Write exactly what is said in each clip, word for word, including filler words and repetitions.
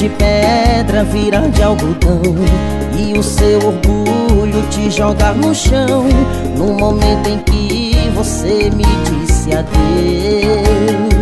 de pedra virar de algodão e o seu orgulho te jogar no chão, no momento em que você me disse adeus.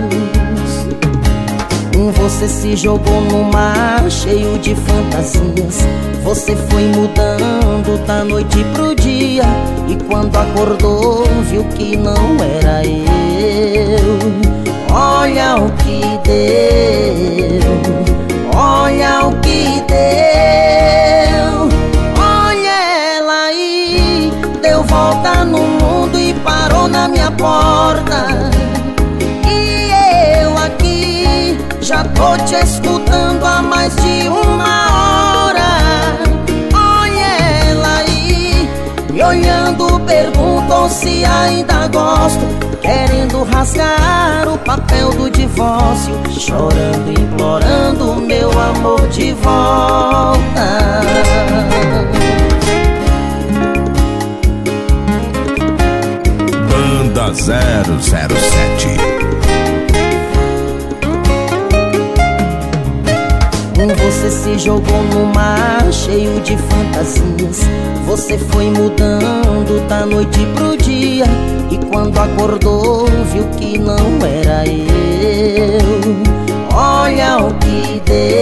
Você se jogou no mar cheio de fantasias, você foi mudando da noite pro dia, e quando acordou viu que não era eu. Olha o que deu, olha o que deu. Olha ela aí, deu volta no mundo e parou na minha porta. E eu aqui já tô te escutando há mais de uma hora. Olha ela aí, me olhando, perguntou se ainda gosto, querendo rasgar o papel do divórcio, chorando, implorando meu amor de volta. Banda zero zero sete. Você se jogou no mar cheio de fantasias, você foi mudando da noite pro dia, e quando acordou viu que não era eu. Olha o que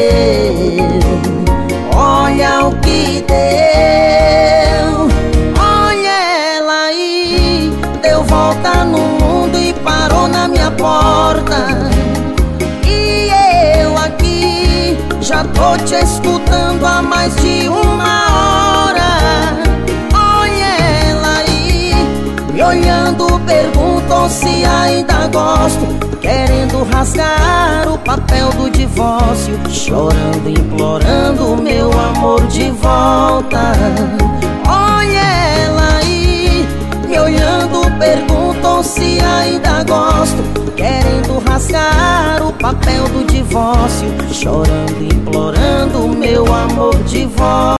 deu, olha o que deu. Olha ela aí, deu volta no mundo e parou na minha porta. E eu aqui já tô te escutando há mais de uma hora. Olha ela aí, me olhando, perguntou se ainda gosto, querendo rasgar o papel do divórcio, chorando, implorando meu amor de volta. Olha ela aí, me olhando, perguntou se ainda gosto, querendo rasgar o papel do divórcio, chorando, implorando meu amor de volta.